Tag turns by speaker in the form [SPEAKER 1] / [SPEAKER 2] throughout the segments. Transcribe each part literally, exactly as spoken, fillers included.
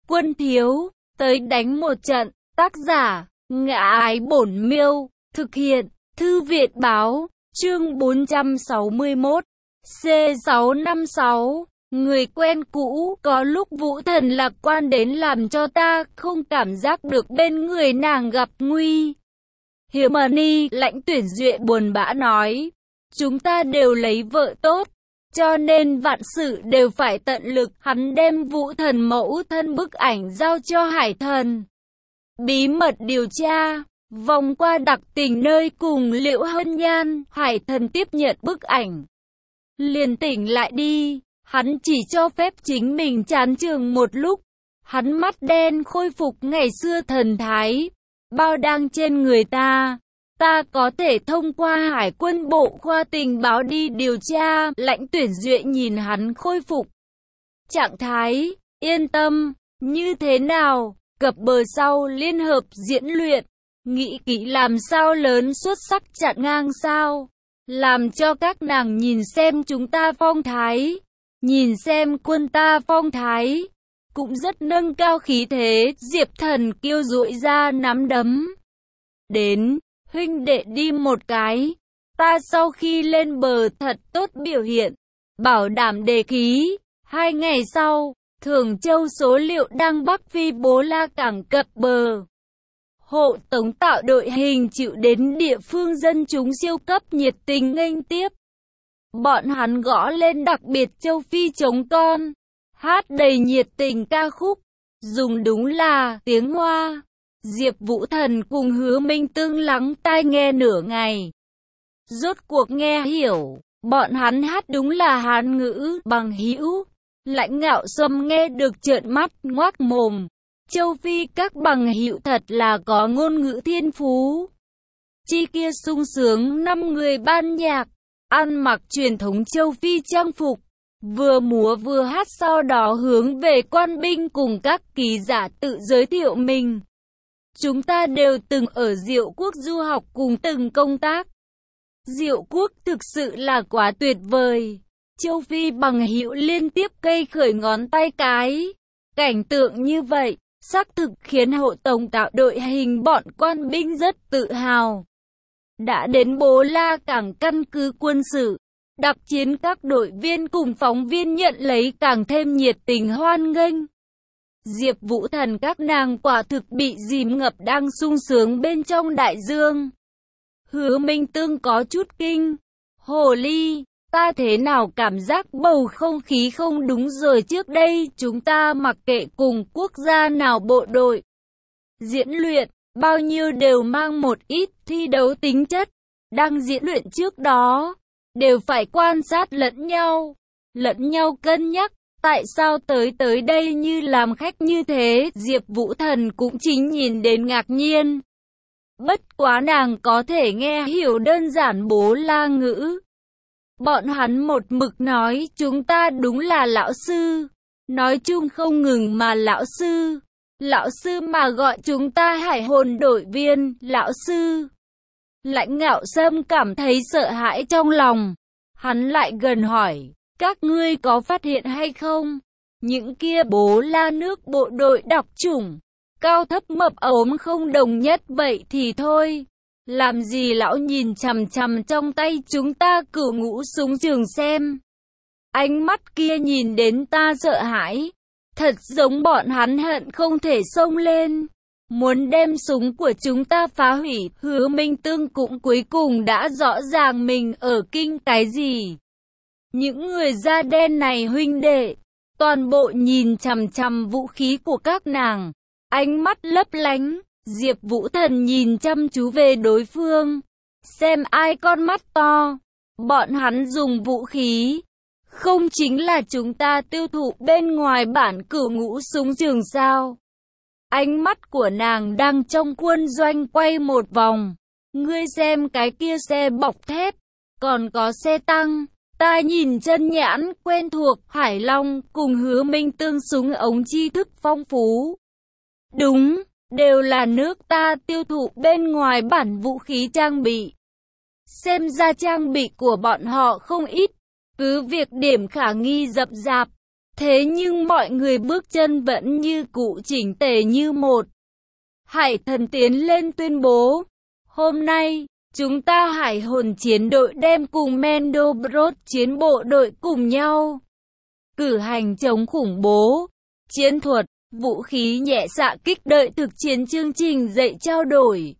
[SPEAKER 1] quân thiếu, tới đánh một trận. Tác giả, Ngã Ái Bổn Miêu, thực hiện, Thư viện Báo, chương bốn trăm sáu mươi mốt, C sáu năm sáu. Người quen cũ, có lúc Vũ Thần lạc quan đến làm cho ta không cảm giác được bên người nàng gặp nguy hiểm. Ni Lãnh Tuyển Duệ buồn bã nói, chúng ta đều lấy vợ tốt, cho nên vạn sự đều phải tận lực. Hắn đem Vũ Thần mẫu thân bức ảnh giao cho Hải Thần bí mật điều tra, vòng qua đặc tình nơi cùng Liễu Hân Nhan. Hải Thần tiếp nhận bức ảnh, liền tỉnh lại đi. Hắn chỉ cho phép chính mình chán chường một lúc. Hắn mắt đen khôi phục ngày xưa thần thái. Bao đang trên người ta, ta có thể thông qua Hải quân bộ khoa tình báo đi điều tra. Lãnh Tuyển Duệ nhìn hắn khôi phục trạng thái, yên tâm. Như thế nào? Cập bờ sau liên hợp diễn luyện, nghĩ kỹ làm sao lớn xuất sắc chặn ngang sao, làm cho các nàng nhìn xem chúng ta phong thái, nhìn xem quân ta phong thái, cũng rất nâng cao khí thế. Diệp Thần kiêu duỗi ra nắm đấm, đến, huynh đệ đi một cái, ta sau khi lên bờ thật tốt biểu hiện, bảo đảm đề ký. Hai ngày sau, Thường Châu số liệu đang Bắc Phi Bố La cảng cập bờ. Hộ tống tạo đội hình chịu đến địa phương dân chúng siêu cấp nhiệt tình nghênh tiếp. Bọn hắn gõ lên đặc biệt châu Phi chống con, hát đầy nhiệt tình ca khúc, dùng đúng là tiếng Hoa. Diệp Vũ Thần cùng Hứa Minh Tương lắng tai nghe nửa ngày, rốt cuộc nghe hiểu, bọn hắn hát đúng là Hán ngữ. Bằng hữu, Lãnh Ngạo Sâm nghe được trợn mắt ngoác mồm. Châu Phi các bằng hữu thật là có ngôn ngữ thiên phú. Chi kia sung sướng năm người ban nhạc, ăn mặc truyền thống châu Phi trang phục, vừa múa vừa hát, sau đó hướng về quan binh cùng các ký giả tự giới thiệu mình. Chúng ta đều từng ở Diệu Quốc du học cùng từng công tác. Diệu Quốc thực sự là quá tuyệt vời. Châu Phi bằng hữu liên tiếp cây khởi ngón tay cái. Cảnh tượng như vậy, xác thực khiến hộ tống tạo đội hình bọn quan binh rất tự hào. Đã đến Bố La cảng căn cứ quân sự, đặc chiến các đội viên cùng phóng viên nhận lấy càng thêm nhiệt tình hoan nghênh. Diệp Vũ Thần các nàng quả thực bị dìm ngập đang sung sướng bên trong đại dương. Hứa Minh Tương có chút kinh. Hồ ly, ta thế nào cảm giác bầu không khí không đúng rồi. Trước đây chúng ta mặc kệ cùng quốc gia nào bộ đội diễn luyện, bao nhiêu đều mang một ít thi đấu tính chất. Đang diễn luyện trước đó, đều phải quan sát lẫn nhau, lẫn nhau cân nhắc. Tại sao tới tới đây như làm khách như thế? Diệp Vũ Thần cũng chính nhìn đến ngạc nhiên. Bất quá nàng có thể nghe hiểu đơn giản Bố La ngữ. Bọn hắn một mực nói chúng ta đúng là lão sư. Nói chung không ngừng mà lão sư. Lão sư mà gọi chúng ta hải hồn đội viên, lão sư. Lãnh Ngạo Sâm cảm thấy sợ hãi trong lòng. Hắn lại gần hỏi, các ngươi có phát hiện hay không? Những kia Bố La nước bộ đội đặc chủng, cao thấp mập ốm không đồng nhất, vậy thì thôi. Làm gì lão nhìn chằm chằm trong tay chúng ta cửu ngũ súng trường xem. Ánh mắt kia nhìn đến ta sợ hãi. Thật giống bọn hắn hận không thể xông lên, muốn đem súng của chúng ta phá hủy. Hứa Minh Tương cũng cuối cùng đã rõ ràng mình ở kinh cái gì. Những người da đen này huynh đệ, toàn bộ nhìn chằm chằm vũ khí của các nàng, ánh mắt lấp lánh. Diệp Vũ Thần nhìn chăm chú về đối phương, xem ai con mắt to. Bọn hắn dùng vũ khí, không chính là chúng ta tiêu thụ bên ngoài bản cửu ngũ súng trường sao? Ánh mắt của nàng đang trong quân doanh quay một vòng. Ngươi xem cái kia xe bọc thép, còn có xe tăng. Ta nhìn chân nhãn quen thuộc. Hải Long cùng Hứa Minh Tương súng ống tri thức phong phú. Đúng, đều là nước ta tiêu thụ bên ngoài bản vũ khí trang bị. Xem ra trang bị của bọn họ không ít, cứ việc điểm khả nghi rậm rạp. Thế nhưng mọi người bước chân vẫn như cũ chỉnh tề như một. Hải Thần tiến lên tuyên bố, hôm nay, chúng ta hải hồn chiến đội đem cùng Mendobroth chiến bộ đội cùng nhau cử hành chống khủng bố, chiến thuật, vũ khí nhẹ xạ kích đợi thực chiến chương trình dạy trao đổi.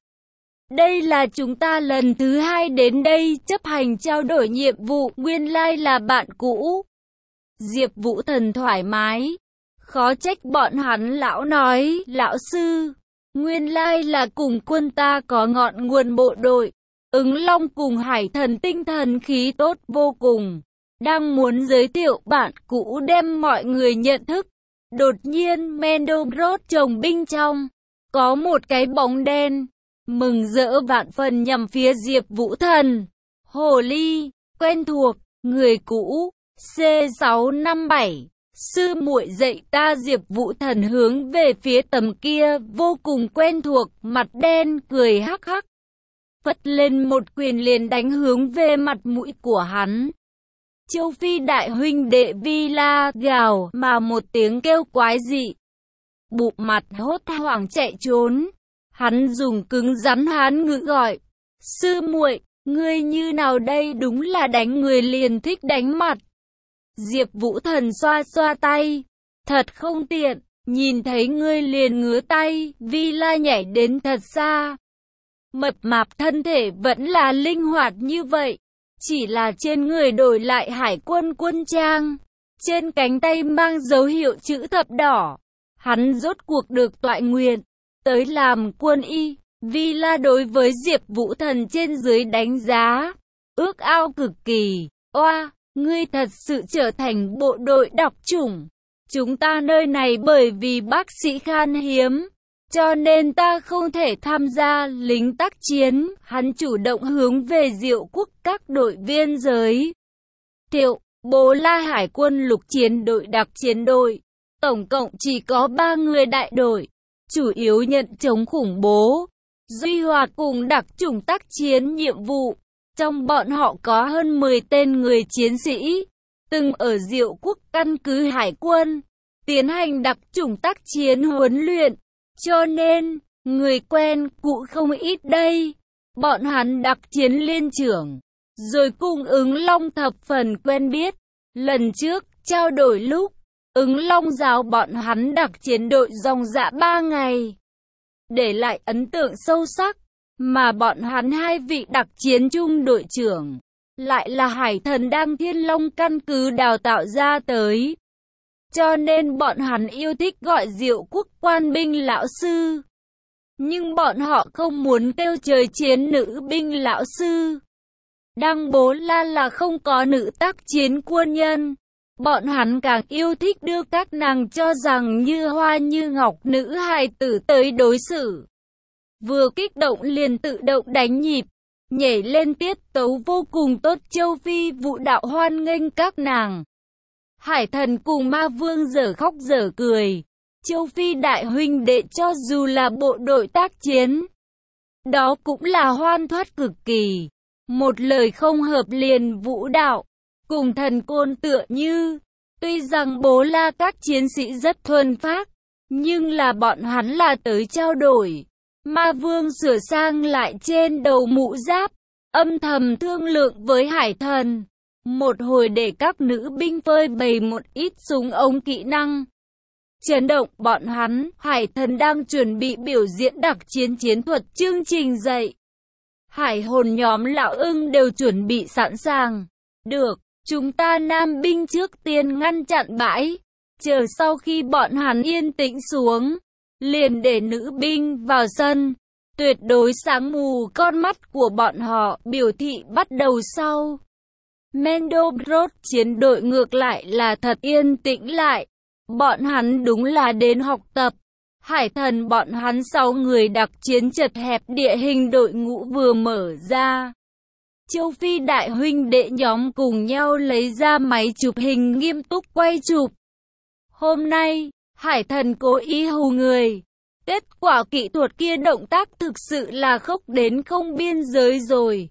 [SPEAKER 1] Đây là chúng ta lần thứ hai đến đây chấp hành trao đổi nhiệm vụ, nguyên lai là bạn cũ. Diệp Vũ Thần thoải mái, khó trách bọn hắn lão nói, lão sư, nguyên lai là cùng quân ta có ngọn nguồn bộ đội. Ứng Long cùng Hải Thần tinh thần khí tốt vô cùng, đang muốn giới thiệu bạn cũ đem mọi người nhận thức. Đột nhiên Mendobroth chồng binh trong, có một cái bóng đen, mừng rỡ vạn phần nhằm phía Diệp Vũ Thần. Hồ ly, quen thuộc, người cũ, C sáu năm bảy, sư muội dạy ta. Diệp Vũ Thần hướng về phía tầm kia, vô cùng quen thuộc, mặt đen, cười hắc hắc. Phất lên một quyền liền đánh hướng về mặt mũi của hắn. Châu Phi đại huynh đệ Vi la gào mà một tiếng kêu quái dị. Bụp mặt hốt hoảng chạy trốn. Hắn dùng cứng rắn Hán ngữ gọi, sư muội, ngươi như nào đây, đúng là đánh người liền thích đánh mặt. Diệp Vũ Thần xoa xoa tay, thật không tiện, nhìn thấy ngươi liền ngứa tay. Vi la nhảy đến thật xa. Mập mạp thân thể vẫn là linh hoạt như vậy, chỉ là trên người đổi lại hải quân quân trang, trên cánh tay mang dấu hiệu chữ thập đỏ. Hắn rốt cuộc được toại nguyện tới làm quân y. Vi la đối với Diệp Vũ Thần trên dưới đánh giá, ước ao cực kỳ. Oa, ngươi thật sự trở thành bộ đội đặc chủng. Chúng ta nơi này bởi vì bác sĩ khan hiếm, cho nên ta không thể tham gia lính tác chiến. Hắn chủ động hướng về Diệu Quốc các đội viên giới thiệu, Bố La Hải quân lục chiến đội đặc chiến đội, tổng cộng chỉ có ba người đại đội, chủ yếu nhận chống khủng bố, duy hòa cùng đặc chủng tác chiến nhiệm vụ. Trong bọn họ có hơn mười tên người chiến sĩ, từng ở Diệu Quốc căn cứ hải quân, tiến hành đặc chủng tác chiến huấn luyện, cho nên, người quen cụ không ít đây. Bọn hắn đặc chiến liên trưởng, rồi cùng Ứng Long thập phần quen biết. Lần trước, trao đổi lúc, Ứng Long giáo bọn hắn đặc chiến đội dòng dã ba ngày, để lại ấn tượng sâu sắc, mà bọn hắn hai vị đặc chiến trung đội trưởng, lại là Hải Thần đang Thiên Long căn cứ đào tạo ra tới. Cho nên bọn hắn yêu thích gọi Diệu Quốc quan binh lão sư. Nhưng bọn họ không muốn kêu trời chiến nữ binh lão sư. Đăng Bố La là không có nữ tác chiến quân nhân. Bọn hắn càng yêu thích đưa các nàng cho rằng như hoa như ngọc nữ hài tử tới đối xử. Vừa kích động liền tự động đánh nhịp, nhảy lên tiết tấu vô cùng tốt. Châu Phi Vũ đạo hoan nghênh các nàng. Hải Thần cùng Ma Vương dở khóc dở cười. Châu Phi đại huynh đệ cho dù là bộ đội tác chiến, đó cũng là hoan thoát cực kỳ. Một lời không hợp liền vũ đạo, cùng thần côn tựa như. Tuy rằng Bố La các chiến sĩ rất thuần phác, nhưng là bọn hắn là tới trao đổi. Ma Vương sửa sang lại trên đầu mũ giáp, âm thầm thương lượng với Hải Thần. Một hồi để các nữ binh phơi bày một ít súng ống kỹ năng. Chấn động bọn hắn, Hải Thần đang chuẩn bị biểu diễn đặc chiến chiến thuật chương trình dạy. Hải hồn nhóm lão ưng đều chuẩn bị sẵn sàng. Được, chúng ta nam binh trước tiên ngăn chặn bãi. Chờ sau khi bọn hắn yên tĩnh xuống, liền để nữ binh vào sân. Tuyệt đối sáng mù con mắt của bọn họ, biểu thị bắt đầu sau. Mendobroth chiến đội ngược lại là thật yên tĩnh lại. Bọn hắn đúng là đến học tập. Hải Thần bọn hắn sáu người đặc chiến chật hẹp địa hình đội ngũ vừa mở ra. Châu Phi đại huynh đệ nhóm cùng nhau lấy ra máy chụp hình nghiêm túc quay chụp. Hôm nay, Hải Thần cố ý hù người. Kết quả kỹ thuật kia động tác thực sự là khốc đến không biên giới rồi.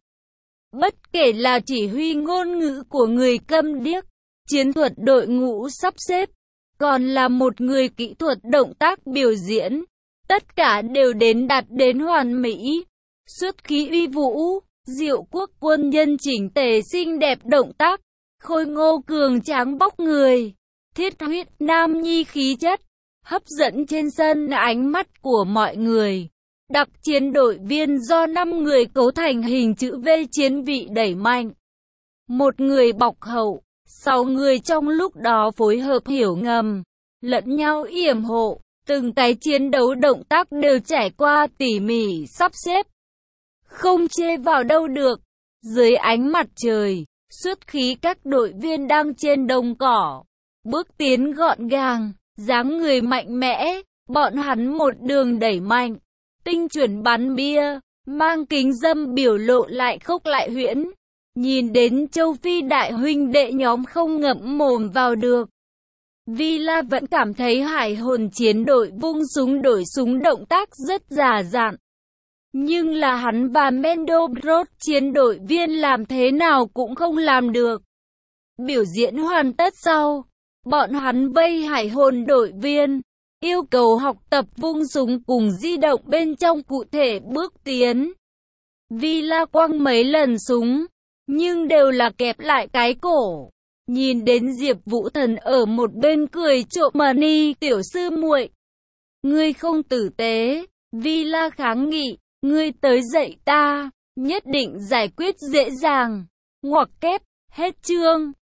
[SPEAKER 1] Bất kể là chỉ huy ngôn ngữ của người câm điếc, chiến thuật đội ngũ sắp xếp, còn là một người kỹ thuật động tác biểu diễn. Tất cả đều đến đạt đến hoàn mỹ. Xuất khí uy vũ, Diệu Quốc quân nhân chỉnh tề xinh đẹp động tác, khôi ngô cường tráng bóc người, thiết huyết nam nhi khí chất, hấp dẫn trên sân ánh mắt của mọi người. Đặc chiến đội viên do năm người cấu thành hình chữ V chiến vị đẩy mạnh. Một người bọc hậu, sáu người trong lúc đó phối hợp hiểu ngầm, lẫn nhau yểm hộ, từng cái chiến đấu động tác đều trải qua tỉ mỉ sắp xếp. Không chê vào đâu được. Dưới ánh mặt trời, xuất khí các đội viên đang trên đồng cỏ, bước tiến gọn gàng, dáng người mạnh mẽ, bọn hắn một đường đẩy mạnh, tinh chuẩn bắn bia, mang kính dâm biểu lộ lại khốc lại huyễn. Nhìn đến châu Phi đại huynh đệ nhóm không ngậm mồm vào được. Villa vẫn cảm thấy hải hồn chiến đội vung súng đổi súng động tác rất già dặn. Nhưng là hắn và Mendobrot chiến đội viên làm thế nào cũng không làm được. Biểu diễn hoàn tất sau, bọn hắn vây hải hồn đội viên, yêu cầu học tập vung súng cùng di động bên trong cụ thể bước tiến. Villa quăng mấy lần súng, nhưng đều là kẹp lại cái cổ. Nhìn đến Diệp Vũ Thần ở một bên cười trộm mà ni, tiểu sư muội, ngươi không tử tế. Villa kháng nghị, ngươi tới dạy ta, nhất định giải quyết dễ dàng. Ngoặc kép, hết chương.